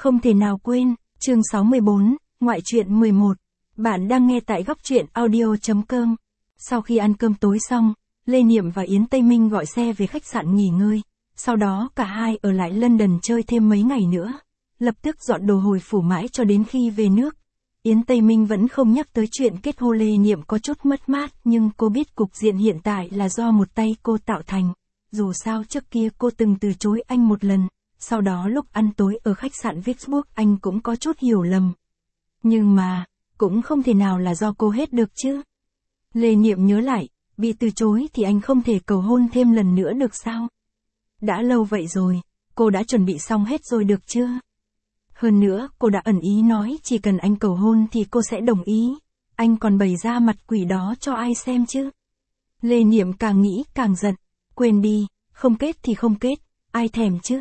Không thể nào quên, chương 64, ngoại truyện 11. Bạn đang nghe tại góc truyện audio.com. Sau khi ăn cơm tối xong, Lê Niệm và Yến Tây Minh gọi xe về khách sạn nghỉ ngơi. Sau đó cả hai ở lại London chơi thêm mấy ngày nữa. Lập tức dọn đồ hồi phủ mãi cho đến khi về nước. Yến Tây Minh vẫn không nhắc tới chuyện kết hôn. Lê Niệm có chút mất mát, nhưng cô biết cục diện hiện tại là do một tay cô tạo thành. Dù sao trước kia cô từng từ chối anh một lần. Sau đó lúc ăn tối ở khách sạn Vicksburg anh cũng có chút hiểu lầm. Nhưng mà, cũng không thể nào là do cô hết được chứ. Lê Niệm nhớ lại, bị từ chối thì anh không thể cầu hôn thêm lần nữa được sao? Đã lâu vậy rồi, cô đã chuẩn bị xong hết rồi được chưa? Hơn nữa, cô đã ẩn ý nói chỉ cần anh cầu hôn thì cô sẽ đồng ý. Anh còn bày ra mặt quỷ đó cho ai xem chứ? Lê Niệm càng nghĩ càng giận. Quên đi, không kết thì không kết, ai thèm chứ?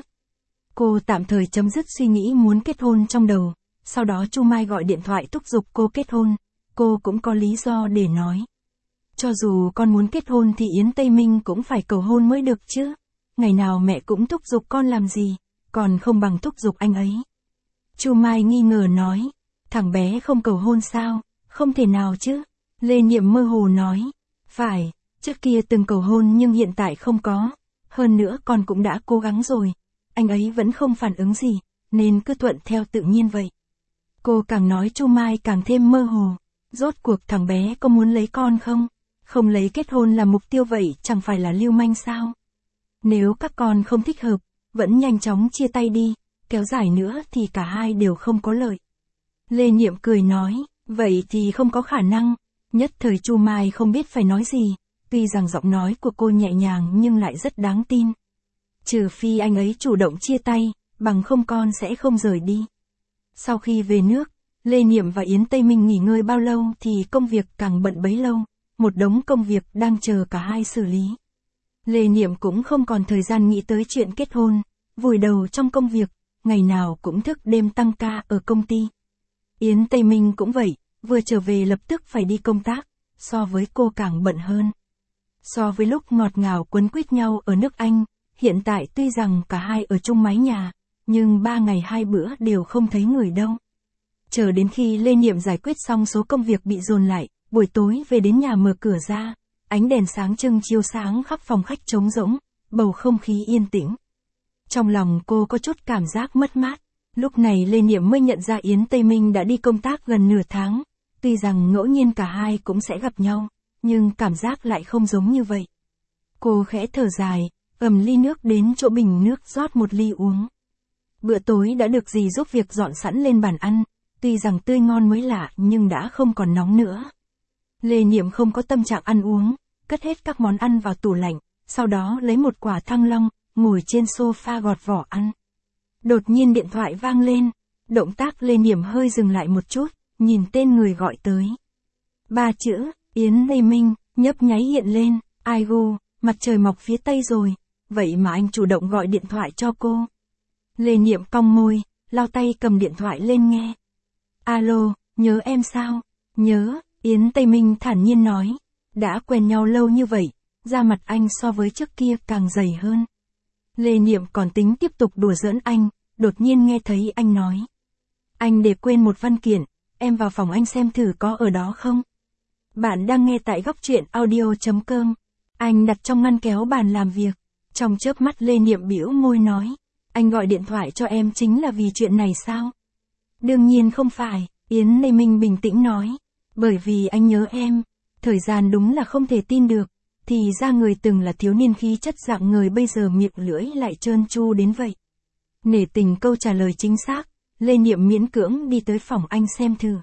Cô tạm thời chấm dứt suy nghĩ muốn kết hôn trong đầu. Sau đó Chu Mai gọi điện thoại thúc giục cô kết hôn. Cô cũng có lý do để nói. Cho dù con muốn kết hôn thì Yến Tây Minh cũng phải cầu hôn mới được chứ. Ngày nào mẹ cũng thúc giục con làm gì, còn không bằng thúc giục anh ấy. Chu Mai nghi ngờ nói, thằng bé không cầu hôn sao, không thể nào chứ. Lê Niệm mơ hồ nói, phải, trước kia từng cầu hôn nhưng hiện tại không có. Hơn nữa con cũng đã cố gắng rồi, anh ấy vẫn không phản ứng gì, nên cứ thuận theo tự nhiên vậy. Cô càng nói Chu Mai càng thêm mơ hồ. Rốt cuộc thằng bé có muốn lấy con không? Không lấy kết hôn là mục tiêu vậy chẳng phải là lưu manh sao? Nếu các con không thích hợp, vẫn nhanh chóng chia tay đi, kéo dài nữa thì cả hai đều không có lợi. Lê Niệm cười nói, vậy thì không có khả năng. Nhất thời Chu Mai không biết phải nói gì, tuy rằng giọng nói của cô nhẹ nhàng nhưng lại rất đáng tin. Trừ phi anh ấy chủ động chia tay, bằng không con sẽ không rời đi. Sau khi về nước, Lê Niệm và Yến Tây Minh nghỉ ngơi bao lâu thì công việc càng bận bấy lâu, một đống công việc đang chờ cả hai xử lý. Lê Niệm cũng không còn thời gian nghĩ tới chuyện kết hôn, vùi đầu trong công việc, ngày nào cũng thức đêm tăng ca ở công ty. Yến Tây Minh cũng vậy, vừa trở về lập tức phải đi công tác, so với cô càng bận hơn. So với lúc ngọt ngào quấn quýt nhau ở nước Anh, hiện tại tuy rằng cả hai ở chung mái nhà, nhưng 3 ngày 2 bữa đều không thấy người đâu. Chờ đến khi Lê Niệm giải quyết xong số công việc bị dồn lại, buổi tối về đến nhà mở cửa ra, ánh đèn sáng trưng chiếu sáng khắp phòng khách trống rỗng, bầu không khí yên tĩnh. Trong lòng cô có chút cảm giác mất mát, lúc này Lê Niệm mới nhận ra Yến Tây Minh đã đi công tác gần nửa tháng, tuy rằng ngẫu nhiên cả hai cũng sẽ gặp nhau, nhưng cảm giác lại không giống như vậy. Cô khẽ thở dài, ầm ly nước đến chỗ bình nước rót một ly uống. Bữa tối đã được dì giúp việc dọn sẵn lên bàn ăn, tuy rằng tươi ngon mới lạ nhưng đã không còn nóng nữa. Lê Niệm không có tâm trạng ăn uống, cất hết các món ăn vào tủ lạnh, sau đó lấy một quả thanh long, ngồi trên sofa gọt vỏ ăn. Đột nhiên điện thoại vang lên, động tác Lê Niệm hơi dừng lại một chút, nhìn tên người gọi tới. 3 chữ, Yến Tây Minh, nhấp nháy hiện lên, ai gu, mặt trời mọc phía tây rồi, vậy mà anh chủ động gọi điện thoại cho cô. Lê Niệm cong môi, lau tay cầm điện thoại lên nghe. Alo, nhớ em sao? Nhớ, Yến Tây Minh thản nhiên nói. Đã quen nhau lâu như vậy, da mặt anh so với trước kia càng dày hơn. Lê Niệm còn tính tiếp tục đùa giỡn anh, đột nhiên nghe thấy anh nói. Anh để quên một văn kiện, em vào phòng anh xem thử có ở đó không? Bạn đang nghe tại góc truyện audio.com. Anh đặt trong ngăn kéo bàn làm việc. Trong chớp mắt Lê Niệm bĩu môi nói. Anh gọi điện thoại cho em chính là vì chuyện này sao? Đương nhiên không phải, Yến Tây Minh bình tĩnh nói. Bởi vì anh nhớ em. Thời gian đúng là không thể tin được. Thì ra người từng là thiếu niên khí chất dạng người bây giờ miệng lưỡi lại trơn tru đến vậy. Nể tình câu trả lời chính xác, Lê Niệm miễn cưỡng đi tới phòng anh xem thử.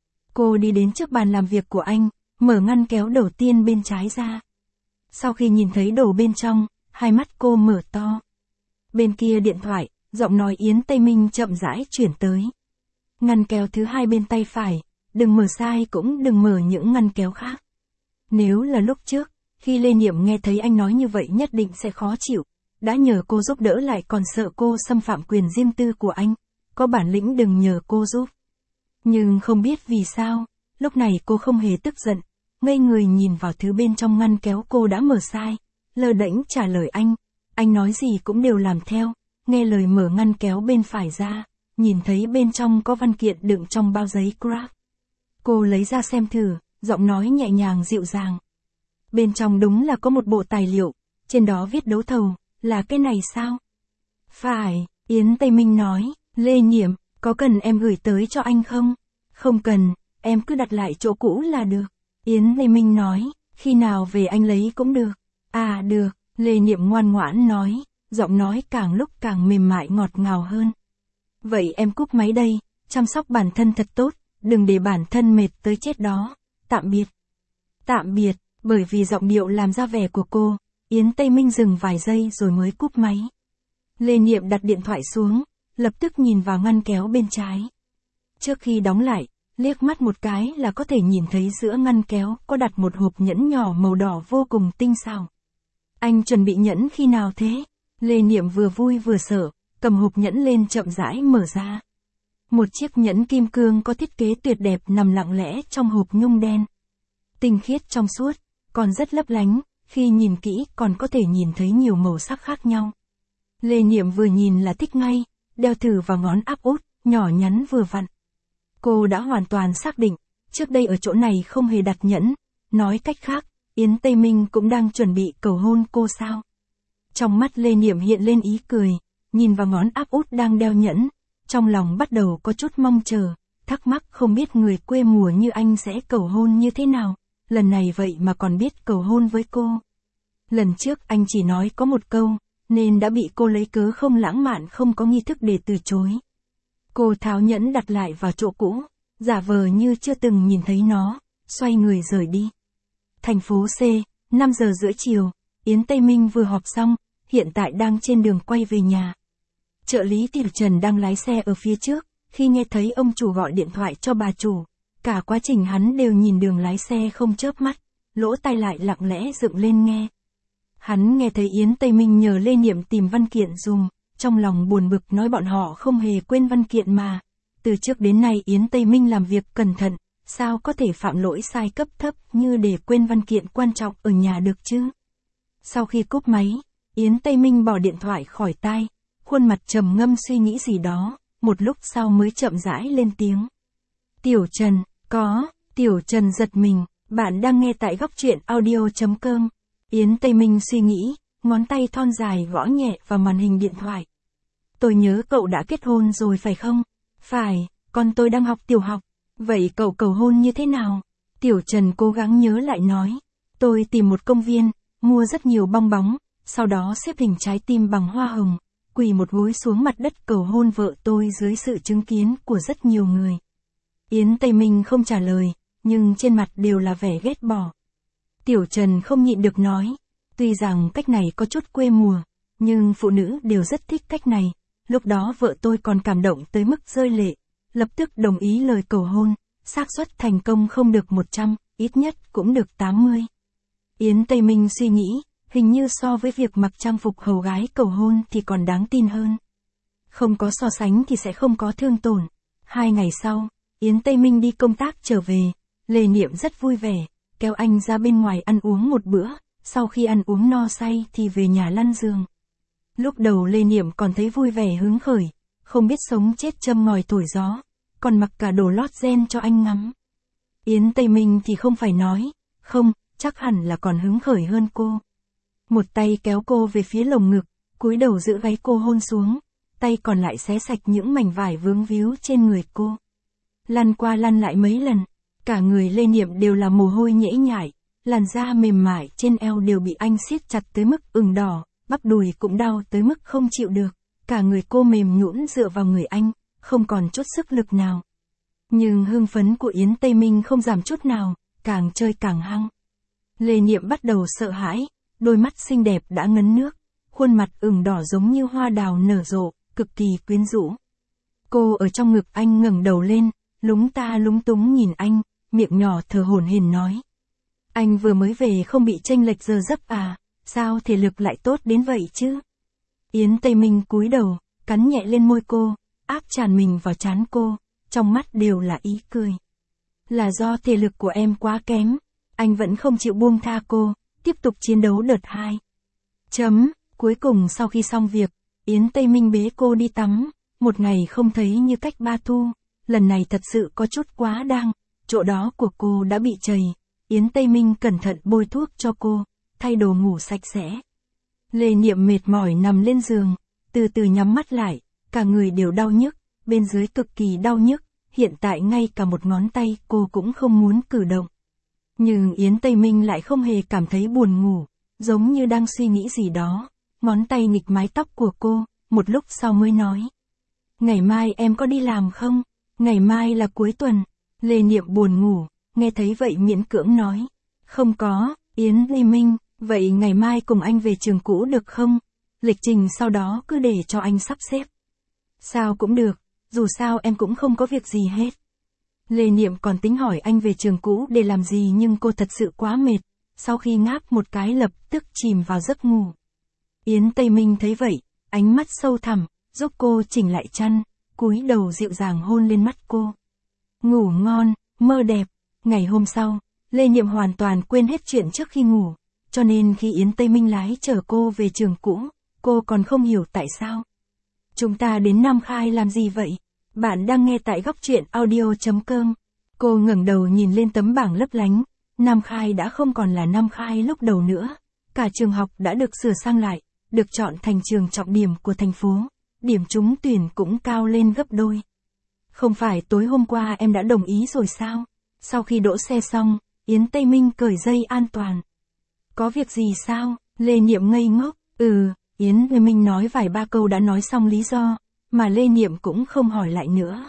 Cô đi đến trước bàn làm việc của anh, mở ngăn kéo đầu tiên bên trái ra. Sau khi nhìn thấy đồ bên trong, hai mắt cô mở to. Bên kia điện thoại, giọng nói Yến Tây Minh chậm rãi chuyển tới. Ngăn kéo thứ hai bên tay phải, đừng mở sai cũng đừng mở những ngăn kéo khác. Nếu là lúc trước, khi Lê Niệm nghe thấy anh nói như vậy nhất định sẽ khó chịu. Đã nhờ cô giúp đỡ lại còn sợ cô xâm phạm quyền riêng tư của anh. Có bản lĩnh đừng nhờ cô giúp. Nhưng không biết vì sao, lúc này cô không hề tức giận. Ngây người nhìn vào thứ bên trong ngăn kéo cô đã mở sai. Lơ đễnh trả lời anh. Anh nói gì cũng đều làm theo. Nghe lời mở ngăn kéo bên phải ra. nhìn thấy bên trong có văn kiện đựng trong bao giấy Grab. Cô lấy ra xem thử, giọng nói nhẹ nhàng dịu dàng. Bên trong đúng là có một bộ tài liệu, trên đó viết đấu thầu, là cái này sao? Phải, Yến Tây Minh nói, Lê Niệm, có cần em gửi tới cho anh không? Không cần, em cứ đặt lại chỗ cũ là được. Yến Tây Minh nói, khi nào về anh lấy cũng được. À được, Lê Niệm ngoan ngoãn nói, giọng nói càng lúc càng mềm mại ngọt ngào hơn. Vậy em cúp máy đây, chăm sóc bản thân thật tốt, đừng để bản thân mệt tới chết đó. Tạm biệt. Tạm biệt, bởi vì giọng điệu làm ra vẻ của cô, Yến Tây Minh dừng vài giây rồi mới cúp máy. Lê Niệm đặt điện thoại xuống, lập tức nhìn vào ngăn kéo bên trái. Trước khi đóng lại, liếc mắt một cái là có thể nhìn thấy giữa ngăn kéo có đặt một hộp nhẫn nhỏ màu đỏ vô cùng tinh xảo. Anh chuẩn bị nhẫn khi nào thế? Lê Niệm vừa vui vừa sợ, cầm hộp nhẫn lên chậm rãi mở ra. Một chiếc nhẫn kim cương có thiết kế tuyệt đẹp nằm lặng lẽ trong hộp nhung đen. Tinh khiết trong suốt, còn rất lấp lánh, khi nhìn kỹ còn có thể nhìn thấy nhiều màu sắc khác nhau. Lê Niệm vừa nhìn là thích ngay, đeo thử vào ngón áp út, nhỏ nhắn vừa vặn. Cô đã hoàn toàn xác định, trước đây ở chỗ này không hề đặt nhẫn, nói cách khác, Yến Tây Minh cũng đang chuẩn bị cầu hôn cô sao. Trong mắt Lê Niệm hiện lên ý cười, nhìn vào ngón áp út đang đeo nhẫn, trong lòng bắt đầu có chút mong chờ, thắc mắc không biết người quê mùa như anh sẽ cầu hôn như thế nào, lần này vậy mà còn biết cầu hôn với cô. Lần trước anh chỉ nói có một câu, nên đã bị cô lấy cớ không lãng mạn không có nghi thức để từ chối. Cô tháo nhẫn đặt lại vào chỗ cũ, giả vờ như chưa từng nhìn thấy nó, xoay người rời đi. Thành phố C, 5 giờ rưỡi chiều, Yến Tây Minh vừa họp xong, hiện tại đang trên đường quay về nhà. Trợ lý Tiểu Trần đang lái xe ở phía trước, khi nghe thấy ông chủ gọi điện thoại cho bà chủ, cả quá trình hắn đều nhìn đường lái xe không chớp mắt, lỗ tai lại lặng lẽ dựng lên nghe. Hắn nghe thấy Yến Tây Minh nhờ Lê Niệm tìm văn kiện dùm, trong lòng buồn bực nói bọn họ không hề quên văn kiện mà. Từ trước đến nay Yến Tây Minh làm việc cẩn thận, sao có thể phạm lỗi sai cấp thấp như để quên văn kiện quan trọng ở nhà được chứ? Sau khi cúp máy, Yến Tây Minh bỏ điện thoại khỏi tai, khuôn mặt trầm ngâm suy nghĩ gì đó, một lúc sau mới chậm rãi lên tiếng. Tiểu Trần, có, Tiểu Trần giật mình, bạn đang nghe tại góc truyện audio.com. Yến Tây Minh suy nghĩ, ngón tay thon dài gõ nhẹ vào màn hình điện thoại. Tôi nhớ cậu đã kết hôn rồi phải không? Phải, con tôi đang học tiểu học. Vậy cậu cầu hôn như thế nào? Tiểu Trần cố gắng nhớ lại nói. Tôi tìm một công viên, mua rất nhiều bong bóng, sau đó xếp hình trái tim bằng hoa hồng, quỳ một gối xuống mặt đất cầu hôn vợ tôi dưới sự chứng kiến của rất nhiều người. Yến Tây Minh không trả lời, nhưng trên mặt đều là vẻ ghét bỏ. Tiểu Trần không nhịn được nói, tuy rằng cách này có chút quê mùa, nhưng phụ nữ đều rất thích cách này. Lúc đó vợ tôi còn cảm động tới mức rơi lệ, lập tức đồng ý lời cầu hôn, xác suất thành công không được 100, ít nhất cũng được 80. Yến Tây Minh suy nghĩ, hình như so với việc mặc trang phục hầu gái cầu hôn thì còn đáng tin hơn. Không có so sánh thì sẽ không có thương tổn. 2 ngày sau, Yến Tây Minh đi công tác trở về, Lê Niệm rất vui vẻ, kéo anh ra bên ngoài ăn uống một bữa, sau khi ăn uống no say thì về nhà lăn giường. Lúc đầu Lê Niệm còn thấy vui vẻ hứng khởi, không biết sống chết châm ngòi thổi gió, còn mặc cả đồ lót ren cho anh ngắm. Yến Tây Minh thì không phải nói, không, chắc hẳn là còn hứng khởi hơn cô. Một tay kéo cô về phía lồng ngực, cúi đầu giữ gáy cô hôn xuống, tay còn lại xé sạch những mảnh vải vướng víu trên người cô. Lăn qua lăn lại mấy lần, cả người Lê Niệm đều là mồ hôi nhễ nhại, làn da mềm mại trên eo đều bị anh siết chặt tới mức ửng đỏ, bắp đùi cũng đau tới mức không chịu được, cả người cô mềm nhũn dựa vào người anh, không còn chút sức lực nào. Nhưng hưng phấn của Yến Tây Minh không giảm chút nào, càng chơi càng hăng. Lê Niệm bắt đầu sợ hãi, đôi mắt xinh đẹp đã ngấn nước, khuôn mặt ửng đỏ giống như hoa đào nở rộ, cực kỳ quyến rũ. Cô ở trong ngực anh ngẩng đầu lên, lúng ta lúng túng nhìn anh, miệng nhỏ thở hổn hển nói. Anh vừa mới về không bị chênh lệch giờ giấc à, sao thể lực lại tốt đến vậy chứ? Yến Tây Minh cúi đầu, cắn nhẹ lên môi cô, áp tràn mình vào trán cô, trong mắt đều là ý cười. Là do thể lực của em quá kém, anh vẫn không chịu buông tha cô, tiếp tục chiến đấu đợt 2. Cuối cùng sau khi xong việc, Yến Tây Minh bế cô đi tắm, một ngày không thấy như cách 3 thu, lần này thật sự có chút quá đáng, chỗ đó của cô đã bị chày, Yến Tây Minh cẩn thận bôi thuốc cho cô, thay đồ ngủ sạch sẽ. Lê Niệm mệt mỏi nằm lên giường, từ từ nhắm mắt lại, cả người đều đau nhức, bên dưới cực kỳ đau nhức, hiện tại ngay cả một ngón tay cô cũng không muốn cử động. Nhưng Yến Tây Minh lại không hề cảm thấy buồn ngủ, giống như đang suy nghĩ gì đó, ngón tay nghịch mái tóc của cô, một lúc sau mới nói. Ngày mai em có đi làm không? Ngày mai là cuối tuần. Lê Niệm buồn ngủ, nghe thấy vậy miễn cưỡng nói. Không có, Yến Tây Minh, vậy ngày mai cùng anh về trường cũ được không? Lịch trình sau đó cứ để cho anh sắp xếp. Sao cũng được, dù sao em cũng không có việc gì hết. Lê Niệm còn tính hỏi anh về trường cũ để làm gì nhưng cô thật sự quá mệt, sau khi ngáp một cái lập tức chìm vào giấc ngủ. Yến Tây Minh thấy vậy, ánh mắt sâu thẳm, giúp cô chỉnh lại chăn, cúi đầu dịu dàng hôn lên mắt cô. Ngủ ngon, mơ đẹp. Ngày hôm sau, Lê Niệm hoàn toàn quên hết chuyện trước khi ngủ, cho nên khi Yến Tây Minh lái chở cô về trường cũ, cô còn không hiểu tại sao. Chúng ta đến Nam Khai làm gì vậy? Bạn đang nghe tại góc truyện audio.com. Cô ngẩng đầu nhìn lên tấm bảng lấp lánh, Nam Khai đã không còn là Nam Khai lúc đầu nữa. Cả trường học đã được sửa sang lại, được chọn thành trường trọng điểm của thành phố, điểm trúng tuyển cũng cao lên gấp đôi. Không phải tối hôm qua em đã đồng ý rồi sao? Sau khi đỗ xe xong, Yến Tây Minh cởi dây an toàn. Có việc gì sao? Lê Niệm ngây ngốc. Yến Tây Minh nói vài ba câu đã nói xong lý do, mà Lê Niệm cũng không hỏi lại nữa.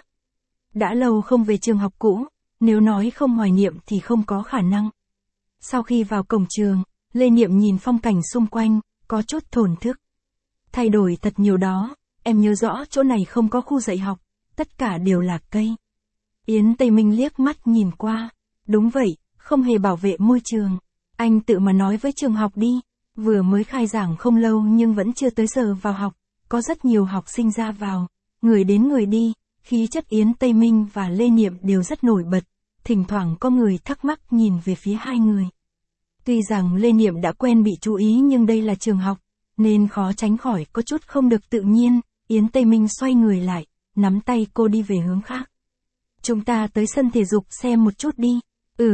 Đã lâu không về trường học cũ, nếu nói không hoài niệm thì không có khả năng. Sau khi vào cổng trường, Lê Niệm nhìn phong cảnh xung quanh, có chút thổn thức. Thay đổi thật nhiều đó, em nhớ rõ chỗ này không có khu dạy học, tất cả đều là cây. Yến Tây Minh liếc mắt nhìn qua. Đúng vậy, không hề bảo vệ môi trường. Anh tự mà nói với trường học đi, vừa mới khai giảng không lâu nhưng vẫn chưa tới giờ vào học, có rất nhiều học sinh ra vào, người đến người đi, khí chất Yến Tây Minh và Lê Niệm đều rất nổi bật, thỉnh thoảng có người thắc mắc nhìn về phía hai người. Tuy rằng Lê Niệm đã quen bị chú ý nhưng đây là trường học, nên khó tránh khỏi có chút không được tự nhiên, Yến Tây Minh xoay người lại, nắm tay cô đi về hướng khác. Chúng ta tới sân thể dục xem một chút đi.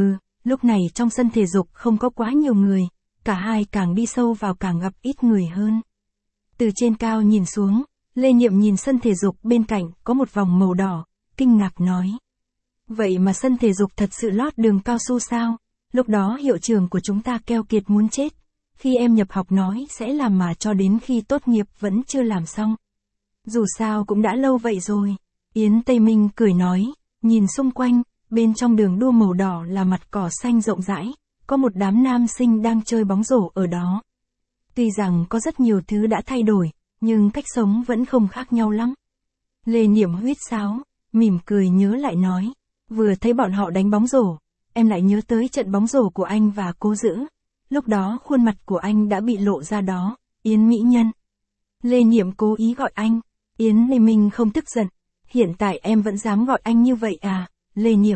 Lúc này trong sân thể dục không có quá nhiều người, cả hai càng đi sâu vào càng gặp ít người hơn. Từ trên cao nhìn xuống, Lê Niệm nhìn sân thể dục bên cạnh có một vòng màu đỏ, kinh ngạc nói. Vậy mà sân thể dục thật sự lót đường cao su sao? Lúc đó hiệu trưởng của chúng ta keo kiệt muốn chết. Khi em nhập học nói sẽ làm mà cho đến khi tốt nghiệp vẫn chưa làm xong. Dù sao cũng đã lâu vậy rồi. Yến Tây Minh cười nói, nhìn xung quanh, bên trong đường đua màu đỏ là mặt cỏ xanh rộng rãi, có một đám nam sinh đang chơi bóng rổ ở đó. Tuy rằng có rất nhiều thứ đã thay đổi, nhưng cách sống vẫn không khác nhau lắm. Lê Niệm huýt sáo, mỉm cười nhớ lại nói, vừa thấy bọn họ đánh bóng rổ, em lại nhớ tới trận bóng rổ của anh và cô Dữ. Lúc đó khuôn mặt của anh đã bị lộ ra đó, Yến mỹ nhân. Lê Niệm cố ý gọi anh, Yến Lê Minh không tức giận, hiện tại em vẫn dám gọi anh như vậy à, Lê Niệm.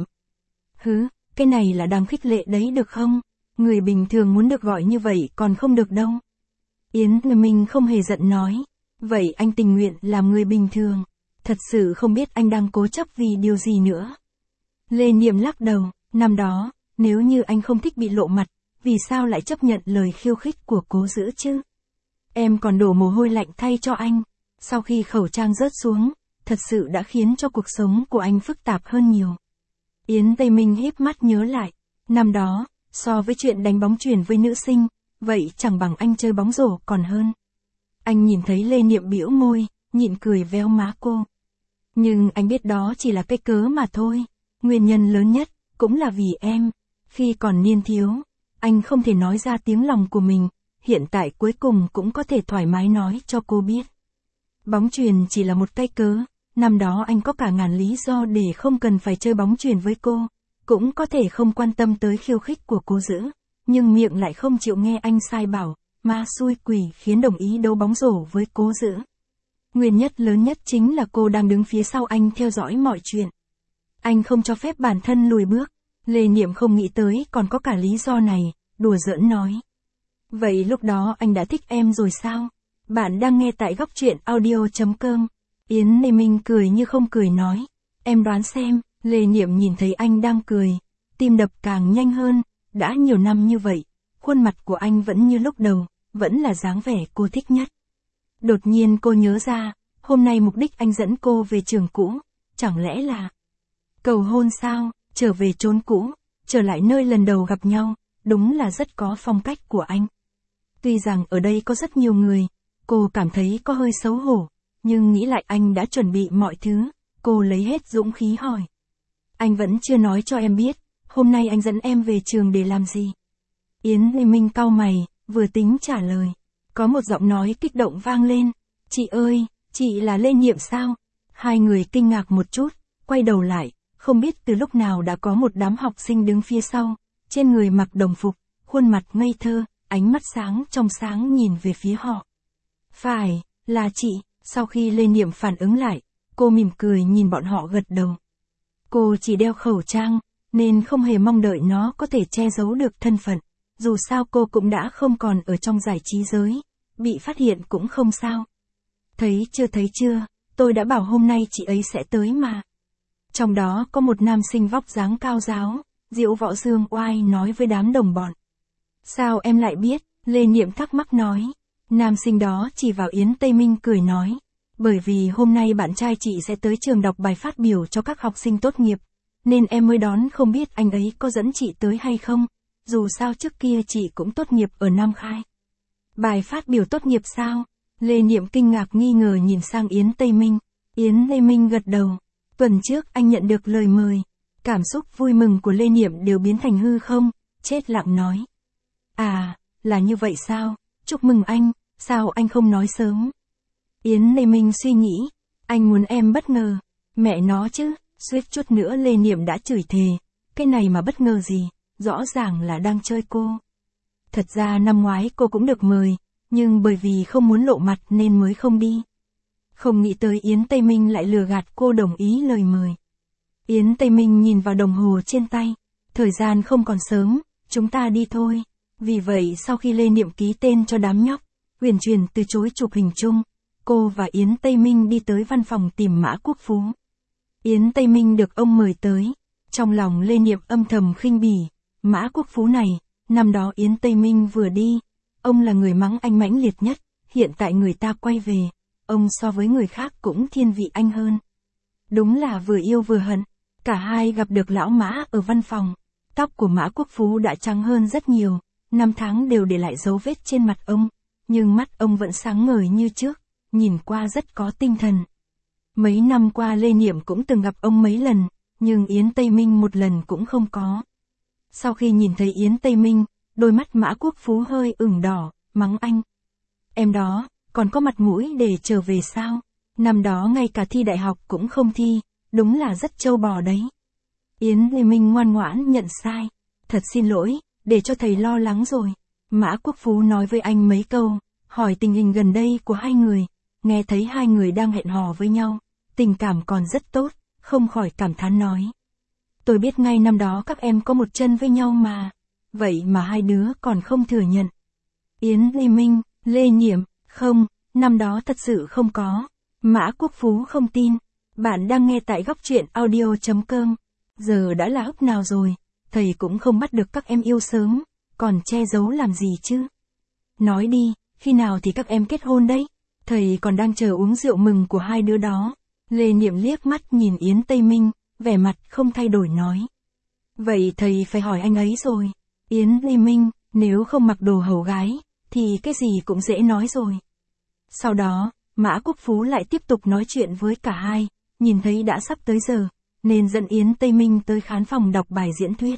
Cái này là đang khích lệ đấy được không? Người bình thường muốn được gọi như vậy còn không được đâu. Yến Lê Minh không hề giận nói, vậy anh tình nguyện làm người bình thường, thật sự không biết anh đang cố chấp vì điều gì nữa. Lê Niệm lắc đầu, năm đó, nếu như anh không thích bị lộ mặt, vì sao lại chấp nhận lời khiêu khích của cô Dữ chứ? Em còn đổ mồ hôi lạnh thay cho anh, sau khi khẩu trang rớt xuống, thật sự đã khiến cho cuộc sống của anh phức tạp hơn nhiều. Yến Tây Minh híp mắt nhớ lại, năm đó, so với chuyện đánh bóng chuyền với nữ sinh, vậy chẳng bằng anh chơi bóng rổ còn hơn. Anh nhìn thấy Lê Niệm bĩu môi, nhịn cười véo má cô. Nhưng anh biết đó chỉ là cái cớ mà thôi, nguyên nhân lớn nhất, cũng là vì em. Khi còn niên thiếu, anh không thể nói ra tiếng lòng của mình, hiện tại cuối cùng cũng có thể thoải mái nói cho cô biết. Bóng chuyền chỉ là một cái cớ, năm đó anh có cả ngàn lý do để không cần phải chơi bóng chuyền với cô, cũng có thể không quan tâm tới khiêu khích của cô Dữ, nhưng miệng lại không chịu nghe anh sai bảo, ma xui quỷ khiến đồng ý đấu bóng rổ với cô Dữ. Nguyên nhân lớn nhất chính là cô đang đứng phía sau anh theo dõi mọi chuyện. Anh không cho phép bản thân lùi bước. Lê Niệm không nghĩ tới còn có cả lý do này, đùa giỡn nói. Vậy lúc đó anh đã thích em rồi sao? Bạn đang nghe tại góc truyện audio.com. Yến Lê Minh cười như không cười nói. Em đoán xem, Lê Niệm nhìn thấy anh đang cười. Tim đập càng nhanh hơn, đã nhiều năm như vậy, khuôn mặt của anh vẫn như lúc đầu, vẫn là dáng vẻ cô thích nhất. Đột nhiên cô nhớ ra, hôm nay mục đích anh dẫn cô về trường cũ, chẳng lẽ là cầu hôn sao, trở về chốn cũ, trở lại nơi lần đầu gặp nhau, đúng là rất có phong cách của anh. Tuy rằng ở đây có rất nhiều người, cô cảm thấy có hơi xấu hổ, nhưng nghĩ lại anh đã chuẩn bị mọi thứ, cô lấy hết dũng khí hỏi. Anh vẫn chưa nói cho em biết, hôm nay anh dẫn em về trường để làm gì? Yến Lê Minh cau mày, vừa tính trả lời. Có một giọng nói kích động vang lên. Chị ơi, chị là Lê Niệm sao? Hai người kinh ngạc một chút, quay đầu lại, không biết từ lúc nào đã có một đám học sinh đứng phía sau, trên người mặc đồng phục, khuôn mặt ngây thơ, ánh mắt sáng trong sáng nhìn về phía họ. Phải, là chị. Sau khi Lê Niệm phản ứng lại, cô mỉm cười nhìn bọn họ gật đầu. Cô chỉ đeo khẩu trang, nên không hề mong đợi nó có thể che giấu được thân phận. Dù sao cô cũng đã không còn ở trong giải trí giới, bị phát hiện cũng không sao. Thấy chưa, tôi đã bảo hôm nay chị ấy sẽ tới mà. Trong đó có một nam sinh vóc dáng cao ráo, Diệu Võ Dương oai nói với đám đồng bọn. Sao em lại biết? Lê Niệm thắc mắc nói. Nam sinh đó chỉ vào Yến Tây Minh cười nói. Bởi vì hôm nay bạn trai chị sẽ tới trường đọc bài phát biểu cho các học sinh tốt nghiệp, nên em mới đón, không biết anh ấy có dẫn chị tới hay không, dù sao trước kia chị cũng tốt nghiệp ở Nam Khai. Bài phát biểu tốt nghiệp sao? Lê Niệm kinh ngạc nghi ngờ nhìn sang Yến Tây Minh. Yến Tây Minh gật đầu. Tuần trước anh nhận được lời mời. Cảm xúc vui mừng của Lê Niệm đều biến thành hư không, chết lặng nói. À, là như vậy sao? Chúc mừng anh, sao anh không nói sớm? Yến Lê Minh suy nghĩ, anh muốn em bất ngờ. Mẹ nó chứ, suýt chút nữa Lê Niệm đã chửi thề. Cái này mà bất ngờ gì, rõ ràng là đang chơi cô. Thật ra năm ngoái cô cũng được mời, nhưng bởi vì không muốn lộ mặt nên mới không đi. Không nghĩ tới Yến Tây Minh lại lừa gạt cô đồng ý lời mời. Yến Tây Minh nhìn vào đồng hồ trên tay. Thời gian không còn sớm, chúng ta đi thôi. Vì vậy sau khi Lê Niệm ký tên cho đám nhóc, Huyền Truyền từ chối chụp hình chung, cô và Yến Tây Minh đi tới văn phòng tìm Mã Quốc Phú. Yến Tây Minh được ông mời tới. Trong lòng Lê Niệm âm thầm khinh bỉ. Mã Quốc Phú này, năm đó Yến Tây Minh vừa đi, ông là người mắng anh mãnh liệt nhất, hiện tại người ta quay về, ông so với người khác cũng thiên vị anh hơn. Đúng là vừa yêu vừa hận. Cả hai gặp được lão Mã ở văn phòng. Tóc của Mã Quốc Phú đã trắng hơn rất nhiều, năm tháng đều để lại dấu vết trên mặt ông, nhưng mắt ông vẫn sáng ngời như trước, nhìn qua rất có tinh thần. Mấy năm qua Lê Niệm cũng từng gặp ông mấy lần, nhưng Yến Tây Minh một lần cũng không có. Sau khi nhìn thấy Yến Tây Minh, đôi mắt Mã Quốc Phú hơi ửng đỏ, mắng anh. Em đó, còn có mặt mũi để trở về sao? Năm đó ngay cả thi đại học cũng không thi, đúng là rất trâu bò đấy. Yến Lê Minh ngoan ngoãn nhận sai. Thật xin lỗi, để cho thầy lo lắng rồi. Mã Quốc Phú nói với anh mấy câu, hỏi tình hình gần đây của hai người, nghe thấy hai người đang hẹn hò với nhau, tình cảm còn rất tốt, không khỏi cảm thán nói. Tôi biết ngay năm đó các em có một chân với nhau mà, vậy mà hai đứa còn không thừa nhận. Yến Lê Minh, Lê Niệm, không, năm đó thật sự không có. Mã Quốc Phú không tin. Bạn đang nghe tại góc truyện audio.com. Giờ đã là lúc nào rồi, thầy cũng không bắt được các em yêu sớm, còn che giấu làm gì chứ? Nói đi, khi nào thì các em kết hôn đấy? Thầy còn đang chờ uống rượu mừng của hai đứa đó. Lê Niệm liếc mắt nhìn Yến Tây Minh, vẻ mặt không thay đổi nói. Vậy thầy phải hỏi anh ấy rồi. Yến Lê Minh, nếu không mặc đồ hầu gái, thì cái gì cũng dễ nói rồi. Sau đó, Mã Quốc Phú lại tiếp tục nói chuyện với cả hai, nhìn thấy đã sắp tới giờ, nên dẫn Yến Tây Minh tới khán phòng đọc bài diễn thuyết.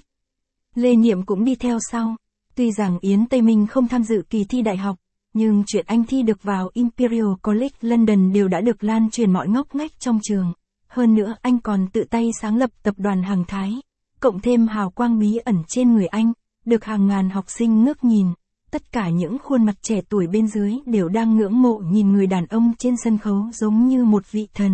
Lê Niệm cũng đi theo sau. Tuy rằng Yến Tây Minh không tham dự kỳ thi đại học, nhưng chuyện anh thi được vào Imperial College London đều đã được lan truyền mọi ngóc ngách trong trường. Hơn nữa anh còn tự tay sáng lập tập đoàn Hàng Thái, cộng thêm hào quang bí ẩn trên người anh, được hàng ngàn học sinh ngước nhìn. Tất cả những khuôn mặt trẻ tuổi bên dưới đều đang ngưỡng mộ nhìn người đàn ông trên sân khấu giống như một vị thần.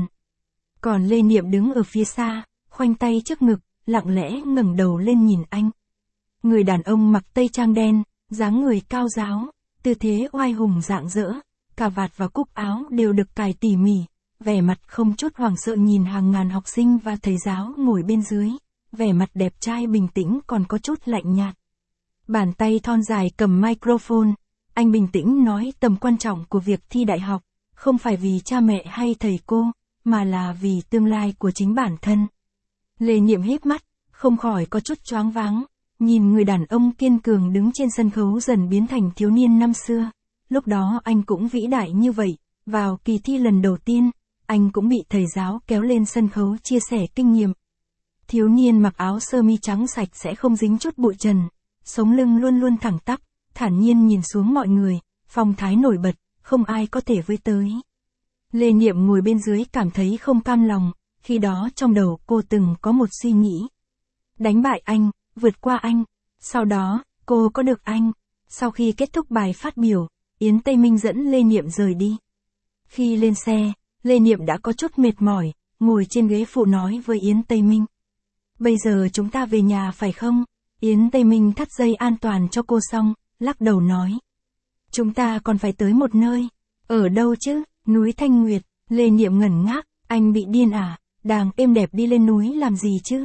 Còn Lê Niệm đứng ở phía xa, khoanh tay trước ngực, lặng lẽ ngẩng đầu lên nhìn anh. Người đàn ông mặc tây trang đen, dáng người cao ráo, tư thế oai hùng rạng rỡ, cà vạt và cúc áo đều được cài tỉ mỉ, vẻ mặt không chút hoảng sợ nhìn hàng ngàn học sinh và thầy giáo ngồi bên dưới, vẻ mặt đẹp trai bình tĩnh còn có chút lạnh nhạt. Bàn tay thon dài cầm microphone, anh bình tĩnh nói tầm quan trọng của việc thi đại học, không phải vì cha mẹ hay thầy cô, mà là vì tương lai của chính bản thân. Lê Niệm híp mắt, không khỏi có chút choáng váng, nhìn người đàn ông kiên cường đứng trên sân khấu dần biến thành thiếu niên năm xưa. Lúc đó anh cũng vĩ đại như vậy, vào kỳ thi lần đầu tiên, anh cũng bị thầy giáo kéo lên sân khấu chia sẻ kinh nghiệm. Thiếu niên mặc áo sơ mi trắng sạch sẽ không dính chút bụi trần, sống lưng luôn luôn thẳng tắp, thản nhiên nhìn xuống mọi người, phong thái nổi bật, không ai có thể với tới. Lê Niệm ngồi bên dưới cảm thấy không cam lòng, khi đó trong đầu cô từng có một suy nghĩ. Đánh bại anh, vượt qua anh, sau đó, cô có được anh. Sau khi kết thúc bài phát biểu, Yến Tây Minh dẫn Lê Niệm rời đi. Khi lên xe, Lê Niệm đã có chút mệt mỏi, ngồi trên ghế phụ nói với Yến Tây Minh. Bây giờ chúng ta về nhà phải không? Yến Tây Minh thắt dây an toàn cho cô xong, lắc đầu nói. Chúng ta còn phải tới một nơi. Ở đâu chứ? Núi Thanh Nguyệt. Lê Niệm ngẩn ngác, anh bị điên à? Đàng êm đẹp đi lên núi làm gì chứ?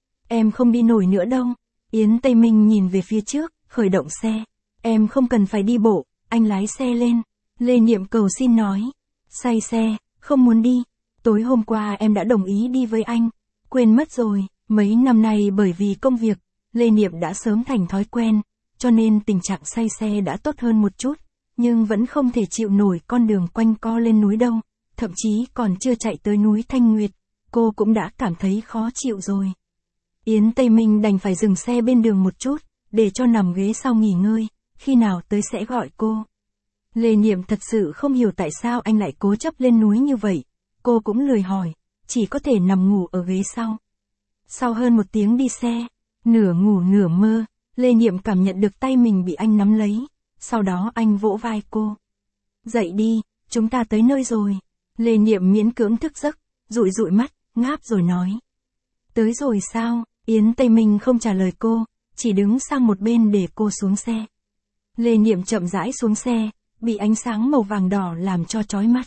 Em không đi nổi nữa đâu. Yến Tây Minh nhìn về phía trước, khởi động xe. Em không cần phải đi bộ, anh lái xe lên. Lê Niệm cầu xin nói. Say xe, không muốn đi. Tối hôm qua em đã đồng ý đi với anh. Quên mất rồi, mấy năm nay bởi vì công việc, Lê Niệm đã sớm thành thói quen, cho nên tình trạng say xe đã tốt hơn một chút, nhưng vẫn không thể chịu nổi con đường quanh co lên núi đâu, thậm chí còn chưa chạy tới núi Thanh Nguyệt, cô cũng đã cảm thấy khó chịu rồi. Yến Tây Minh đành phải dừng xe bên đường một chút, để cho nằm ghế sau nghỉ ngơi, khi nào tới sẽ gọi cô. Lê Niệm thật sự không hiểu tại sao anh lại cố chấp lên núi như vậy, cô cũng lười hỏi, chỉ có thể nằm ngủ ở ghế sau. Sau hơn một tiếng đi xe, nửa ngủ nửa mơ, Lê Niệm cảm nhận được tay mình bị anh nắm lấy, sau đó anh vỗ vai cô. Dậy đi, chúng ta tới nơi rồi. Lê Niệm miễn cưỡng thức giấc, dụi dụi mắt, ngáp rồi nói. Tới rồi sao? Yến Tây Minh không trả lời cô, chỉ đứng sang một bên để cô xuống xe. Lê Niệm chậm rãi xuống xe, bị ánh sáng màu vàng đỏ làm cho chói mắt.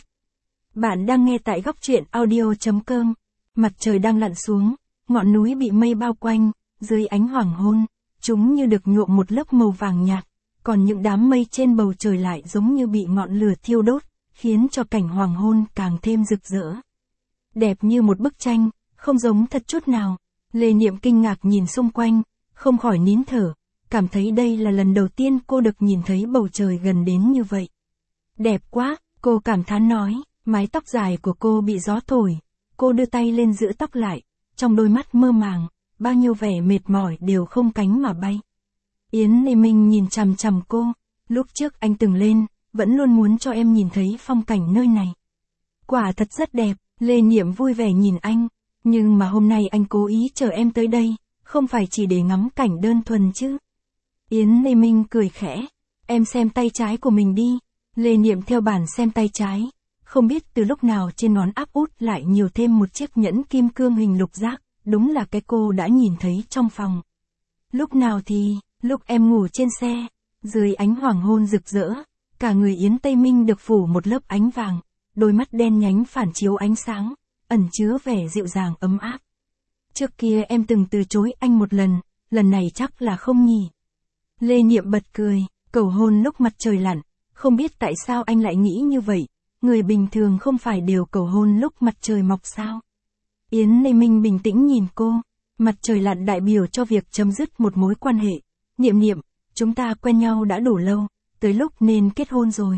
Bạn đang nghe tại góc truyện audio.com. Mặt trời đang lặn xuống, ngọn núi bị mây bao quanh, dưới ánh hoàng hôn, chúng như được nhuộm một lớp màu vàng nhạt, còn những đám mây trên bầu trời lại giống như bị ngọn lửa thiêu đốt, khiến cho cảnh hoàng hôn càng thêm rực rỡ. Đẹp như một bức tranh, không giống thật chút nào. Lê Niệm kinh ngạc nhìn xung quanh, không khỏi nín thở, cảm thấy đây là lần đầu tiên cô được nhìn thấy bầu trời gần đến như vậy. Đẹp quá, cô cảm thán nói, mái tóc dài của cô bị gió thổi, cô đưa tay lên giữ tóc lại, trong đôi mắt mơ màng, bao nhiêu vẻ mệt mỏi đều không cánh mà bay. Yến Lê Minh nhìn chằm chằm cô, lúc trước anh từng lên, vẫn luôn muốn cho em nhìn thấy phong cảnh nơi này. Quả thật rất đẹp, Lê Niệm vui vẻ nhìn anh, nhưng mà hôm nay anh cố ý chờ em tới đây, không phải chỉ để ngắm cảnh đơn thuần chứ. Yến Lê Minh cười khẽ, em xem tay trái của mình đi. Lê Niệm theo bản xem tay trái, không biết từ lúc nào trên ngón áp út lại nhiều thêm một chiếc nhẫn kim cương hình lục giác, đúng là cái cô đã nhìn thấy trong phòng. Lúc nào thì, lúc em ngủ trên xe, dưới ánh hoàng hôn rực rỡ, cả người Yến Tây Minh được phủ một lớp ánh vàng, đôi mắt đen nhánh phản chiếu ánh sáng, ẩn chứa vẻ dịu dàng ấm áp. Trước kia em từng từ chối anh một lần này chắc là không nhỉ. Lê Niệm bật cười, cầu hôn lúc mặt trời lặn, không biết tại sao anh lại nghĩ như vậy, người bình thường không phải đều cầu hôn lúc mặt trời mọc sao. Yến Lê Minh bình tĩnh nhìn cô, mặt trời lặn đại biểu cho việc chấm dứt một mối quan hệ. Niệm Niệm, chúng ta quen nhau đã đủ lâu, tới lúc nên kết hôn rồi.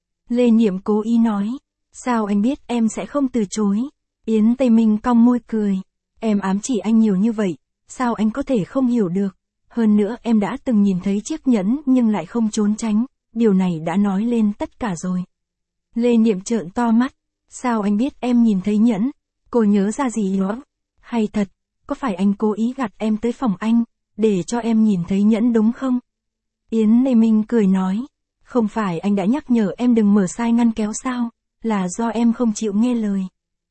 Lê Niệm cố ý nói, sao anh biết em sẽ không từ chối. Yến Tây Minh cong môi cười, em ám chỉ anh nhiều như vậy, sao anh có thể không hiểu được. Hơn nữa em đã từng nhìn thấy chiếc nhẫn nhưng lại không trốn tránh, điều này đã nói lên tất cả rồi. Lê Niệm trợn to mắt, sao anh biết em nhìn thấy nhẫn? Cô nhớ ra gì đó? Hay thật, có phải anh cố ý gạt em tới phòng anh, để cho em nhìn thấy nhẫn đúng không? Yến Lê Minh cười nói, không phải anh đã nhắc nhở em đừng mở sai ngăn kéo sao, là do em không chịu nghe lời.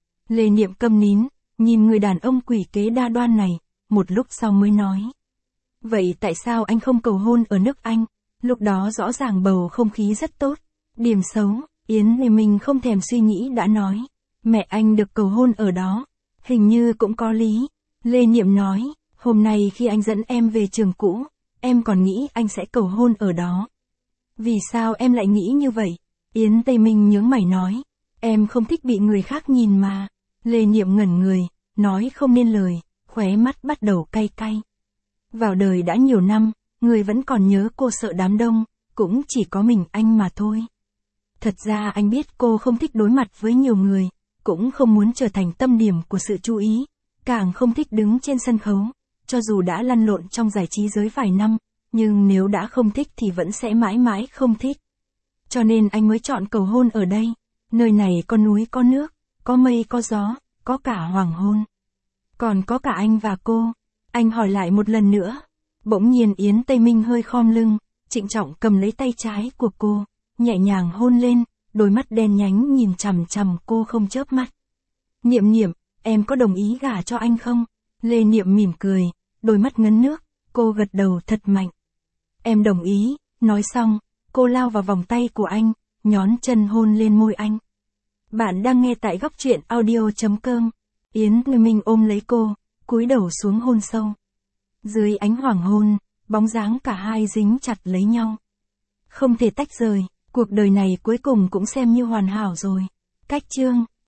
Lê Niệm câm nín, nhìn người đàn ông quỷ kế đa đoan này, một lúc sau mới nói. Vậy tại sao anh không cầu hôn ở nước Anh? Lúc đó rõ ràng bầu không khí rất tốt. Điểm xấu, Yến Lê Minh không thèm suy nghĩ đã nói. Mẹ anh được cầu hôn ở đó. Hình như cũng có lý. Lê Niệm nói, hôm nay khi anh dẫn em về trường cũ, em còn nghĩ anh sẽ cầu hôn ở đó. Vì sao em lại nghĩ như vậy? Yến Tây Minh nhướng mày nói, em không thích bị người khác nhìn mà. Lê Niệm ngẩn người, nói không nên lời, khóe mắt bắt đầu cay cay. Vào đời đã nhiều năm, người vẫn còn nhớ cô sợ đám đông, cũng chỉ có mình anh mà thôi. Thật ra anh biết cô không thích đối mặt với nhiều người, cũng không muốn trở thành tâm điểm của sự chú ý, càng không thích đứng trên sân khấu, cho dù đã lăn lộn trong giải trí giới vài năm, nhưng nếu đã không thích thì vẫn sẽ mãi mãi không thích. Cho nên anh mới chọn cầu hôn ở đây, nơi này có núi có nước, có mây có gió, có cả hoàng hôn. Còn có cả anh và cô. Anh hỏi lại một lần nữa. Bỗng nhiên Yến Tây Minh hơi khom lưng, trịnh trọng cầm lấy tay trái của cô, nhẹ nhàng hôn lên, đôi mắt đen nhánh nhìn chằm chằm cô không chớp mắt. Niệm Niệm, em có đồng ý gả cho anh không? Lê Niệm mỉm cười, đôi mắt ngấn nước, cô gật đầu thật mạnh. Em đồng ý, nói xong, cô lao vào vòng tay của anh, nhón chân hôn lên môi anh. Bạn đang nghe tại góc truyện audio.com. Yến Tây Minh ôm lấy cô, cúi đầu xuống hôn sâu. Dưới ánh hoàng hôn, bóng dáng cả hai dính chặt lấy nhau. Không thể tách rời, cuộc đời này cuối cùng cũng xem như hoàn hảo rồi. Cách chương